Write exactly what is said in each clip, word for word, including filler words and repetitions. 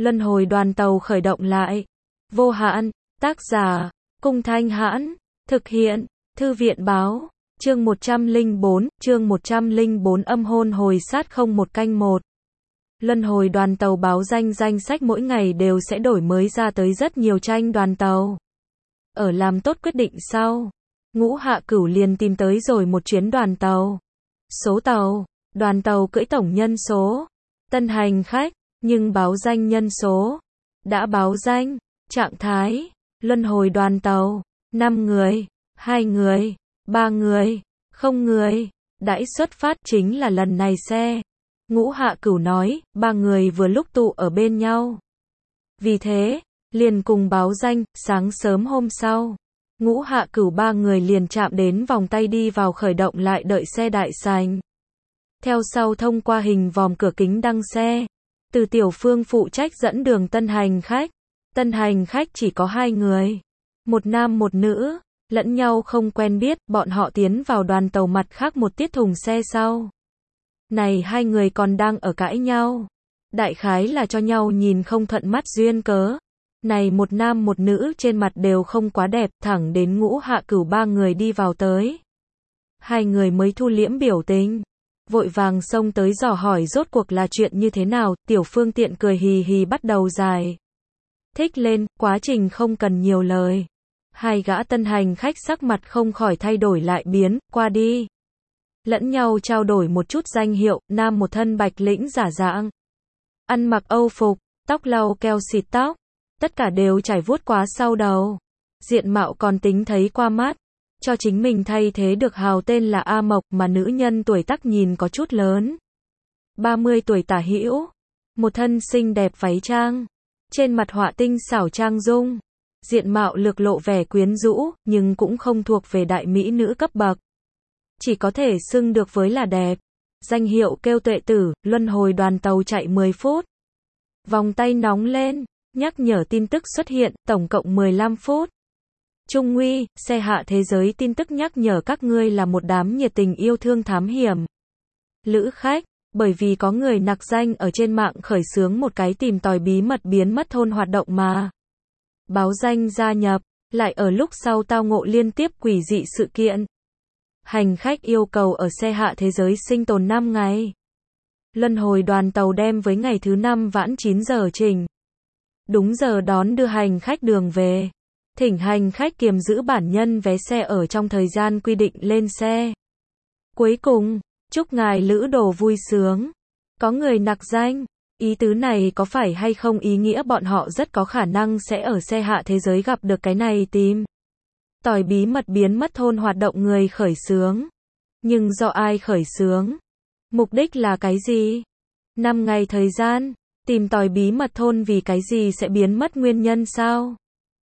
Luân hồi đoàn tàu khởi động lại. Vô hạn, tác giả, Cung Thanh Hãn, thực hiện, Thư viện báo, chương một trăm lẻ bốn, chương một trăm lẻ bốn âm hôn hồi sát không một canh một. Luân hồi đoàn tàu báo danh danh sách mỗi ngày đều sẽ đổi mới ra tới rất nhiều tranh đoàn tàu. Ở làm tốt quyết định sau, Ngũ Hạ Cửu liền tìm tới rồi một chuyến đoàn tàu. Số tàu, đoàn tàu cưỡi tổng nhân số, tân hành khách, nhưng báo danh nhân số, đã báo danh, trạng thái, luân hồi đoàn tàu, năm người, hai người, ba người, không người, đãi xuất phát chính là lần này xe. Ngũ Hạ Cửu nói, ba người vừa lúc tụ ở bên nhau. Vì thế, liền cùng báo danh, sáng sớm hôm sau, Ngũ Hạ Cửu ba người liền chạm đến vòng tay đi vào khởi động lại đợi xe đại sảnh. Theo sau thông qua hình vòm cửa kính đăng xe, Từ Tiểu Phương phụ trách dẫn đường tân hành khách. Tân hành khách chỉ có hai người, một nam một nữ, lẫn nhau không quen biết, bọn họ tiến vào đoàn tàu mặt khác một tiết thùng xe sau. Này hai người còn đang ở cãi nhau. Đại khái là cho nhau nhìn không thuận mắt duyên cớ. Này một nam một nữ trên mặt đều không quá đẹp, thẳng đến Ngũ Hạ Cửu ba người đi vào tới. Hai người mới thu liễm biểu tình, vội vàng xông tới dò hỏi rốt cuộc là chuyện như thế nào. Tiểu Phương tiện cười hì hì bắt đầu giải thích lên, quá trình không cần nhiều lời. Hai gã tân hành khách sắc mặt không khỏi thay đổi lại biến, qua đi. Lẫn nhau trao đổi một chút danh hiệu, nam một thân bạch lĩnh giả dạng. Ăn mặc Âu phục, tóc lau keo xịt tóc. Tất cả đều trải vuốt quá sau đầu. Diện mạo còn tính thấy qua mắt. Cho chính mình thay thế được hào tên là A Mộc mà nữ nhân tuổi tác nhìn có chút lớn. ba mươi tuổi tả hữu. Một thân xinh đẹp váy trang. Trên mặt họa tinh xảo trang dung. Diện mạo lược lộ vẻ quyến rũ, nhưng cũng không thuộc về đại mỹ nữ cấp bậc. Chỉ có thể xưng được với là đẹp. Danh hiệu kêu Tuệ Tử, luân hồi đoàn tàu chạy mười phút. Vòng tay nóng lên, nhắc nhở tin tức xuất hiện, tổng cộng mười lăm phút. Trung Nguy, xe hạ thế giới tin tức nhắc nhở các ngươi là một đám nhiệt tình yêu thương thám hiểm. Lữ khách, bởi vì có người nặc danh ở trên mạng khởi xướng một cái tìm tòi bí mật biến mất thôn hoạt động mà. Báo danh gia nhập, lại ở lúc sau tao ngộ liên tiếp quỷ dị sự kiện. Hành khách yêu cầu ở xe hạ thế giới sinh tồn năm ngày. Luân hồi đoàn tàu đem với ngày thứ năm vãn chín giờ trình. Đúng giờ đón đưa hành khách đường về. Thỉnh hành khách kiềm giữ bản nhân vé xe ở trong thời gian quy định lên xe. Cuối cùng, chúc ngài lữ đồ vui sướng. Có người nặc danh. Ý tứ này có phải hay không ý nghĩa bọn họ rất có khả năng sẽ ở xe hạ thế giới gặp được cái này tìm tòi bí mật biến mất thôn hoạt động người khởi xướng. Nhưng do ai khởi xướng? Mục đích là cái gì? năm ngày thời gian, tìm tòi bí mật thôn vì cái gì sẽ biến mất nguyên nhân sao?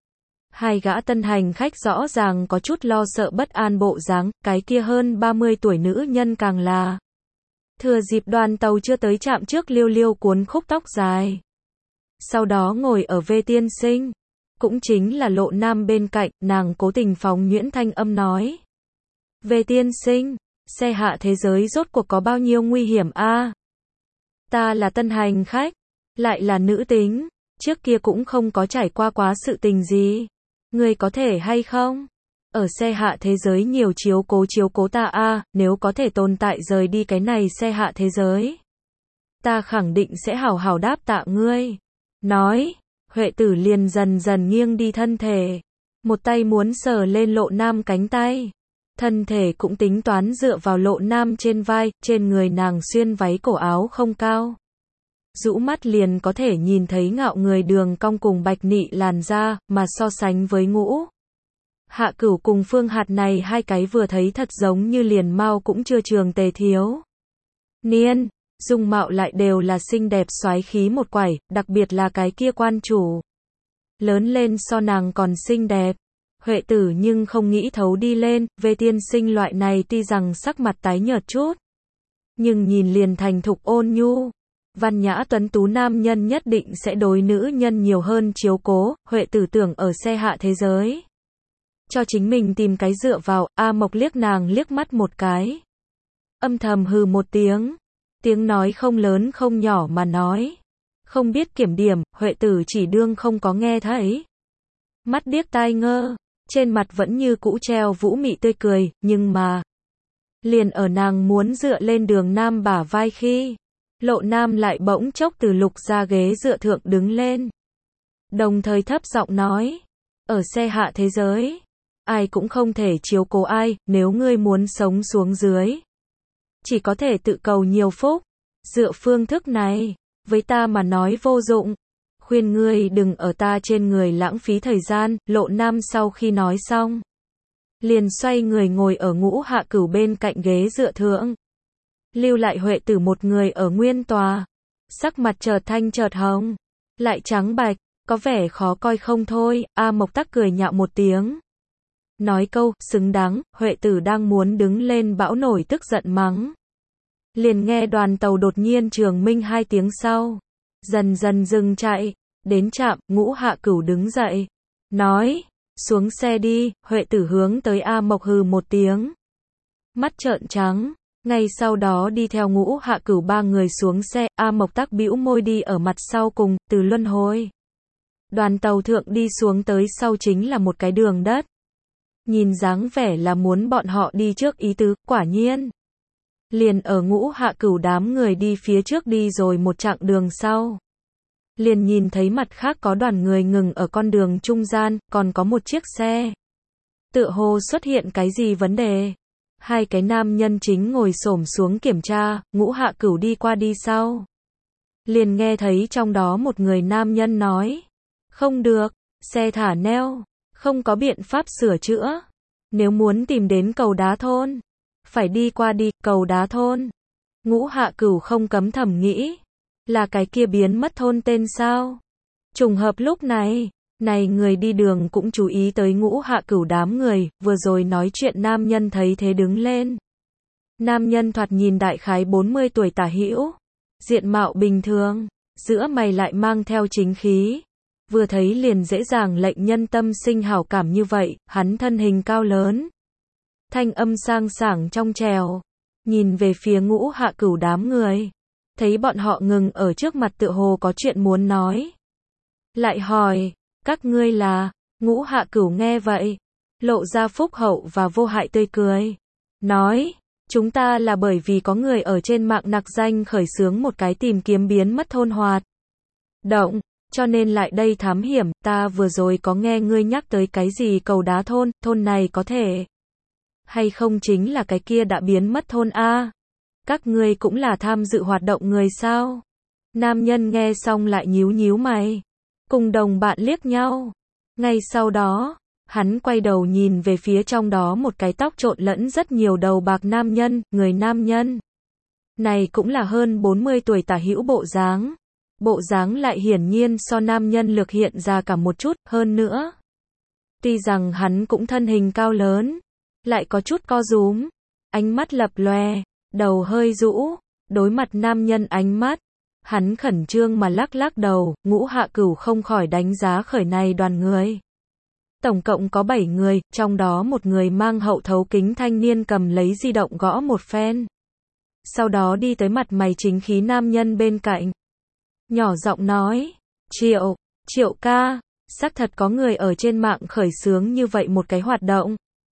Hai gã tân hành khách rõ ràng có chút lo sợ bất an bộ dáng, cái kia hơn ba mươi tuổi nữ nhân càng là. Thừa dịp đoàn tàu chưa tới trạm trước liêu liêu cuốn khúc tóc dài. Sau đó ngồi ở V tiên sinh. Cũng chính là Lộ Nam bên cạnh, nàng cố tình phóng nhuyễn thanh âm nói. V tiên sinh, xe hạ thế giới rốt cuộc có bao nhiêu nguy hiểm a? À? Ta là tân hành khách, lại là nữ tính, trước kia cũng không có trải qua quá sự tình gì. Người có thể hay không? Ở xe hạ thế giới nhiều chiếu cố chiếu cố ta a, à, nếu có thể tồn tại rời đi cái này xe hạ thế giới. Ta khẳng định sẽ hảo hảo đáp tạ ngươi. Nói, Huệ Tử liền dần dần nghiêng đi thân thể. Một tay muốn sờ lên Lộ Nam cánh tay. Thân thể cũng tính toán dựa vào Lộ Nam trên vai, trên người nàng xuyên váy cổ áo không cao. Rũ mắt liền có thể nhìn thấy ngạo người đường cong cùng bạch nị làn da, mà so sánh với Ngũ Hạ Cửu cùng Phương Hạt này hai cái vừa thấy thật giống như liền mau cũng chưa trường tề thiếu niên, dung mạo lại đều là xinh đẹp soái khí một quải, đặc biệt là cái kia quan chủ. Lớn lên so nàng còn xinh đẹp. Huệ Tử nhưng không nghĩ thấu đi lên, về tiên sinh loại này tuy rằng sắc mặt tái nhợt chút. Nhưng nhìn liền thành thục ôn nhu. Văn nhã tuấn tú nam nhân nhất định sẽ đối nữ nhân nhiều hơn chiếu cố, Huệ Tử tưởng ở xe hạ thế giới. Cho chính mình tìm cái dựa vào, A Mộc liếc nàng liếc mắt một cái. Âm thầm hừ một tiếng. Tiếng nói không lớn không nhỏ mà nói. Không biết kiểm điểm, Huệ Tử chỉ đương không có nghe thấy. Mắt điếc tai ngơ, trên mặt vẫn như cũ treo vũ mị tươi cười, nhưng mà liền ở nàng muốn dựa lên Đường Nam bả vai khi, Lộ Nam lại bỗng chốc từ Lục ra ghế dựa thượng đứng lên. Đồng thời thấp giọng nói, ở xe hạ thế giới, ai cũng không thể chiếu cố ai, nếu ngươi muốn sống xuống dưới, chỉ có thể tự cầu nhiều phúc. Dựa phương thức này, với ta mà nói vô dụng. Khuyên ngươi đừng ở ta trên người lãng phí thời gian. Lộ Nam sau khi nói xong, liền xoay người ngồi ở Ngũ Hạ Cửu bên cạnh ghế dựa thượng. Lưu lại Huệ Tử một người ở nguyên tòa. Sắc mặt chợt thanh chợt hồng, lại trắng bạch, có vẻ khó coi không thôi. A Mộc Tắc cười nhạo một tiếng, nói câu, xứng đáng. Huệ Tử đang muốn đứng lên bão nổi tức giận mắng. Liền nghe đoàn tàu đột nhiên trường minh hai tiếng sau, dần dần dừng chạy, đến trạm. Ngũ Hạ Cửu đứng dậy, nói, xuống xe đi. Huệ Tử hướng tới A Mộc hừ một tiếng, mắt trợn trắng, ngay sau đó đi theo Ngũ Hạ Cửu ba người xuống xe. A Mộc Tắc bĩu môi đi ở mặt sau cùng, từ luân hồi đoàn tàu thượng đi xuống tới sau chính là một cái đường đất. Nhìn dáng vẻ là muốn bọn họ đi trước ý tứ, quả nhiên. Liền ở Ngũ Hạ Cửu đám người đi phía trước đi rồi một chặng đường sau, liền nhìn thấy mặt khác có đoàn người ngừng ở con đường trung gian, còn có một chiếc xe. Tựa hồ xuất hiện cái gì vấn đề. Hai cái nam nhân chính ngồi xổm xuống kiểm tra. Ngũ Hạ Cửu đi qua đi sau, liền nghe thấy trong đó một người nam nhân nói, không được, xe thả neo, không có biện pháp sửa chữa. Nếu muốn tìm đến cầu đá thôn, phải đi qua đi, cầu đá thôn. Ngũ Hạ Cửu không cấm thầm nghĩ, là cái kia biến mất thôn tên sao? Trùng hợp lúc này, này người đi đường cũng chú ý tới Ngũ Hạ Cửu đám người, vừa rồi nói chuyện nam nhân thấy thế đứng lên. Nam nhân thoạt nhìn đại khái bốn mươi tuổi tả hữu, diện mạo bình thường, giữa mày lại mang theo chính khí. Vừa thấy liền dễ dàng lệnh nhân tâm sinh hảo cảm như vậy. Hắn thân hình cao lớn, thanh âm sang sảng trong trèo, nhìn về phía Ngũ Hạ Cửu đám người, thấy bọn họ ngừng ở trước mặt tựa hồ có chuyện muốn nói. Lại hỏi, các ngươi là? Ngũ Hạ Cửu nghe vậy, lộ ra phúc hậu và vô hại tươi cười, nói, chúng ta là bởi vì có người ở trên mạng nặc danh khởi xướng một cái tìm kiếm biến mất thôn hoạt động, cho nên lại đây thám hiểm. Ta vừa rồi có nghe ngươi nhắc tới cái gì cầu đá thôn, thôn này có thể hay không chính là cái kia đã biến mất thôn a? Các ngươi cũng là tham dự hoạt động người sao? Nam nhân nghe xong lại nhíu nhíu mày, cùng đồng bạn liếc nhau. Ngay sau đó, hắn quay đầu nhìn về phía trong đó một cái tóc trộn lẫn rất nhiều đầu bạc nam nhân. Người nam nhân này cũng là hơn bốn mươi tuổi tả hữu bộ dáng. Bộ dáng lại hiển nhiên so nam nhân lược hiện ra cả một chút, hơn nữa. Tuy rằng hắn cũng thân hình cao lớn, lại có chút co rúm, ánh mắt lập lòe, đầu hơi rũ, đối mặt nam nhân ánh mắt, hắn khẩn trương mà lắc lắc đầu. Ngũ Hạ Cửu không khỏi đánh giá khởi này đoàn người. Tổng cộng có bảy người, trong đó một người mang hậu thấu kính thanh niên cầm lấy di động gõ một phen. Sau đó đi tới mặt mày chính khí nam nhân bên cạnh, nhỏ giọng nói, Triệu, Triệu ca, xác thật có người ở trên mạng khởi xướng như vậy một cái hoạt động.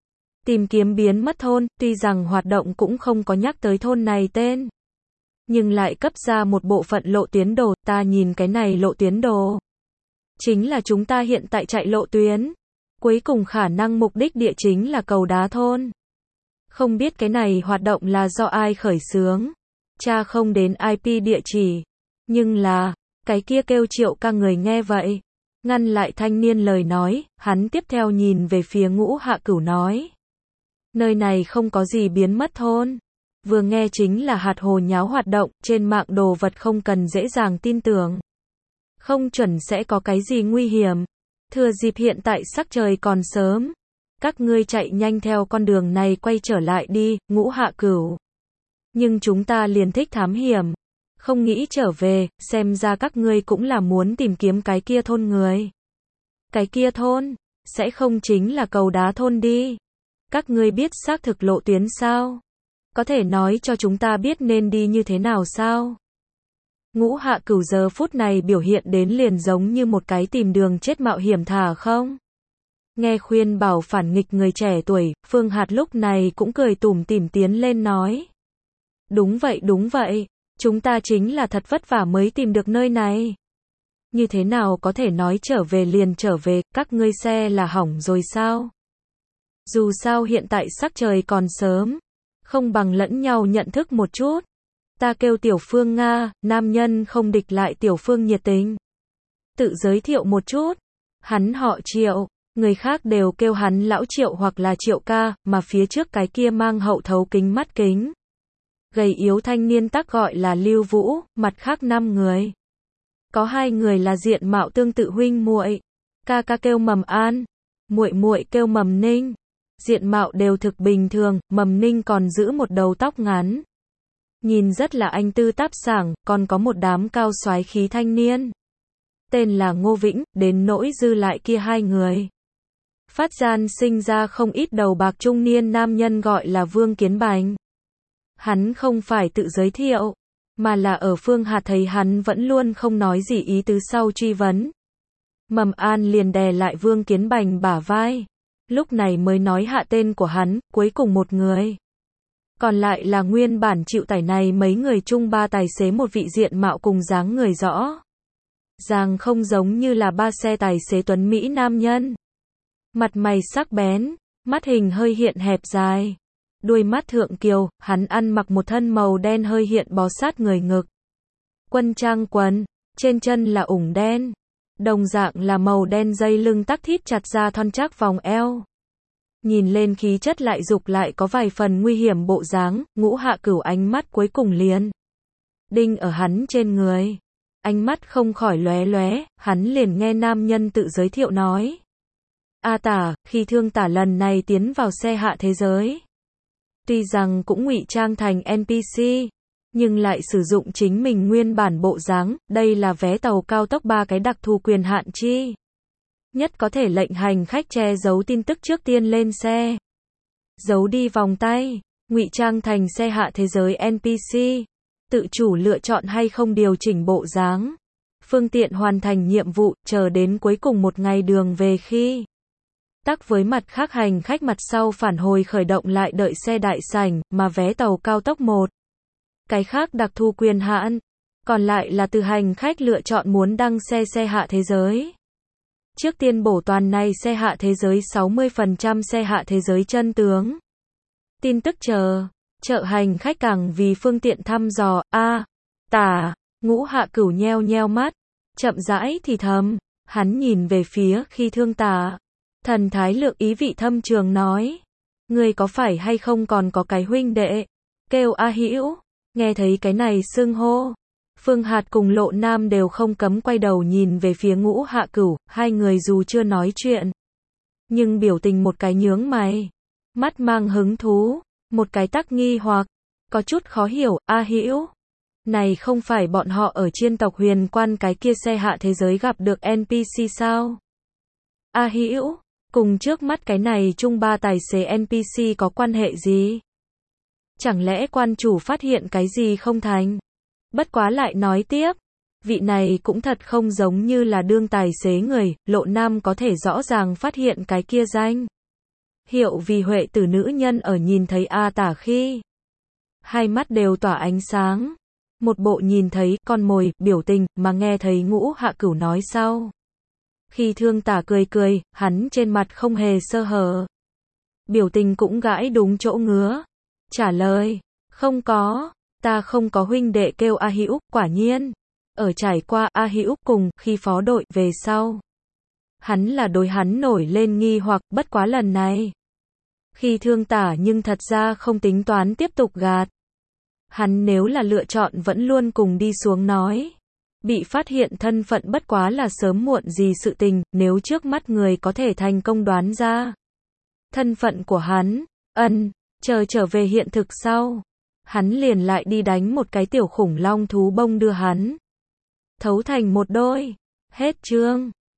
Tìm kiếm biến mất thôn, tuy rằng hoạt động cũng không có nhắc tới thôn này tên, nhưng lại cấp ra một bộ phận lộ tuyến đồ. Ta nhìn cái này lộ tuyến đồ, chính là chúng ta hiện tại chạy lộ tuyến. Cuối cùng khả năng mục đích địa chính là cầu đá thôn. Không biết cái này hoạt động là do ai khởi xướng, tra không đến i pê địa chỉ. Nhưng là, cái kia kêu Triệu ca người nghe vậy, ngăn lại thanh niên lời nói. Hắn tiếp theo nhìn về phía Ngũ Hạ Cửu nói, nơi này không có gì biến mất thôn. Vừa nghe chính là hạt hồ nháo hoạt động, trên mạng đồ vật không cần dễ dàng tin tưởng. Không chuẩn sẽ có cái gì nguy hiểm. Thừa dịp hiện tại sắc trời còn sớm, các ngươi chạy nhanh theo con đường này quay trở lại đi. Ngũ Hạ Cửu, nhưng chúng ta liền thích thám hiểm, không nghĩ trở về. Xem ra các ngươi cũng là muốn tìm kiếm cái kia thôn người. Cái kia thôn, sẽ không chính là cầu đá thôn đi. Các ngươi biết xác thực lộ tuyến sao? Có thể nói cho chúng ta biết nên đi như thế nào sao? Ngũ Hạ Cửu giờ phút này biểu hiện đến liền giống như một cái tìm đường chết mạo hiểm thà không. Nghe khuyên bảo phản nghịch người trẻ tuổi, Phương Hạt lúc này cũng cười tủm tỉm tiến lên nói. Đúng vậy đúng vậy, chúng ta chính là thật vất vả mới tìm được nơi này. Như thế nào có thể nói trở về liền trở về, các ngươi xe là hỏng rồi sao? Dù sao hiện tại sắc trời còn sớm, không bằng lẫn nhau nhận thức một chút. Ta kêu Tiểu Phương Nga, nam nhân không địch lại Tiểu Phương nhiệt tình. Tự giới thiệu một chút, hắn họ Triệu, người khác đều kêu hắn lão Triệu hoặc là Triệu ca, mà phía trước cái kia mang hậu thấu kính mắt kính. Gầy yếu thanh niên tắc gọi là Lưu Vũ, mặt khác năm người. Có hai người là diện mạo tương tự huynh muội, ca ca kêu Mầm An, muội muội kêu Mầm Ninh. Diện mạo đều thực bình thường, Mầm Ninh còn giữ một đầu tóc ngắn. Nhìn rất là anh tư táp sảng, còn có một đám cao soái khí thanh niên. Tên là Ngô Vĩnh, đến nỗi dư lại kia hai người. Phát gian sinh ra không ít đầu bạc trung niên nam nhân gọi là Vương Kiến Bành. Hắn không phải tự giới thiệu, mà là ở Phương Hạt thấy hắn vẫn luôn không nói gì ý tứ sau truy vấn. Mầm An liền đè lại Vương Kiến Bành bả vai. Lúc này mới nói hạ tên của hắn, cuối cùng một người. Còn lại là nguyên bản chịu tải này mấy người chung ba tài xế một vị diện mạo cùng dáng người rõ. Ràng không giống như là ba xe tài xế tuấn Mỹ nam nhân. Mặt mày sắc bén, mắt hình hơi hiện hẹp dài. Đuôi mắt thượng kiều, hắn ăn mặc một thân màu đen hơi hiện bó sát người ngực. Quân trang quần, trên chân là ủng đen. Đồng dạng là màu đen dây lưng tắc thít chặt ra thon chắc vòng eo. Nhìn lên khí chất lại dục lại có vài phần nguy hiểm bộ dáng, Ngũ Hạ Cửu ánh mắt cuối cùng liền đinh ở hắn trên người. Ánh mắt không khỏi lóe lóe, hắn liền nghe nam nhân tự giới thiệu nói. A Tả, khi Thương Tả lần này tiến vào xe hạ thế giới. Tuy rằng cũng ngụy trang thành en pê xê, nhưng lại sử dụng chính mình nguyên bản bộ dáng, đây là vé tàu cao tốc ba cái đặc thù quyền hạn chi. Nhất có thể lệnh hành khách che giấu tin tức trước tiên lên xe. Giấu đi vòng tay, ngụy trang thành xe hạ thế giới en pê xê, tự chủ lựa chọn hay không điều chỉnh bộ dáng. Phương tiện hoàn thành nhiệm vụ, chờ đến cuối cùng một ngày đường về khi. Tắc với mặt khác hành khách mặt sau phản hồi khởi động lại đợi xe đại sảnh, mà vé tàu cao tốc một. Cái khác đặc thù quyền hạn, còn lại là từ hành khách lựa chọn muốn đăng xe xe hạ thế giới. Trước tiên bổ toàn này xe hạ thế giới sáu mươi phần trăm xe hạ thế giới chân tướng. Tin tức chờ, trợ hành khách càng vì phương tiện thăm dò, a Tả, Ngũ Hạ Cửu nheo nheo mắt, chậm rãi thì thầm, hắn nhìn về phía khi Thương Tả. Thần thái lượng ý vị thâm trường nói. Ngươi có phải hay không còn có cái huynh đệ, kêu A Hữu. Nghe thấy cái này xưng hô, Phương Hạt cùng Lộ Nam đều không cấm quay đầu nhìn về phía Ngũ Hạ Cửu, hai người dù chưa nói chuyện, nhưng biểu tình một cái nhướng mày, mắt mang hứng thú, một cái tắc nghi hoặc, có chút khó hiểu, A Hữu. Này không phải bọn họ ở chiên tộc Huyền Quan cái kia xe hạ thế giới gặp được en pê xê sao? A Hữu, cùng trước mắt cái này chung ba tài xế en pê xê có quan hệ gì? Chẳng lẽ quan chủ phát hiện cái gì không thành? Bất quá lại nói tiếp, vị này cũng thật không giống như là đương tài xế người, Lộ Nam có thể rõ ràng phát hiện cái kia danh hiệu vì huệ tử nữ nhân ở nhìn thấy A Tả khi. Hai mắt đều tỏa ánh sáng, một bộ nhìn thấy con mồi, biểu tình, mà nghe thấy Ngũ Hạ Cửu nói sau. Khi Thương Tả cười cười, hắn trên mặt không hề sơ hở. Biểu tình cũng gãi đúng chỗ ngứa. Trả lời, không có, ta không có huynh đệ kêu A Hữu, quả nhiên. Ở trải qua A Hữu cùng khi phó đội về sau. Hắn là đối hắn nổi lên nghi hoặc bất quá lần này. Khi Thương Tả nhưng thật ra không tính toán tiếp tục gạt. Hắn nếu là lựa chọn vẫn luôn cùng đi xuống nói. Bị phát hiện thân phận bất quá là sớm muộn gì sự tình, nếu trước mắt người có thể thành công đoán ra. Thân phận của hắn, ân, chờ trở về hiện thực sau. Hắn liền lại đi đánh một cái tiểu khủng long thú bông đưa hắn. Thấu thành một đôi. Hết chương.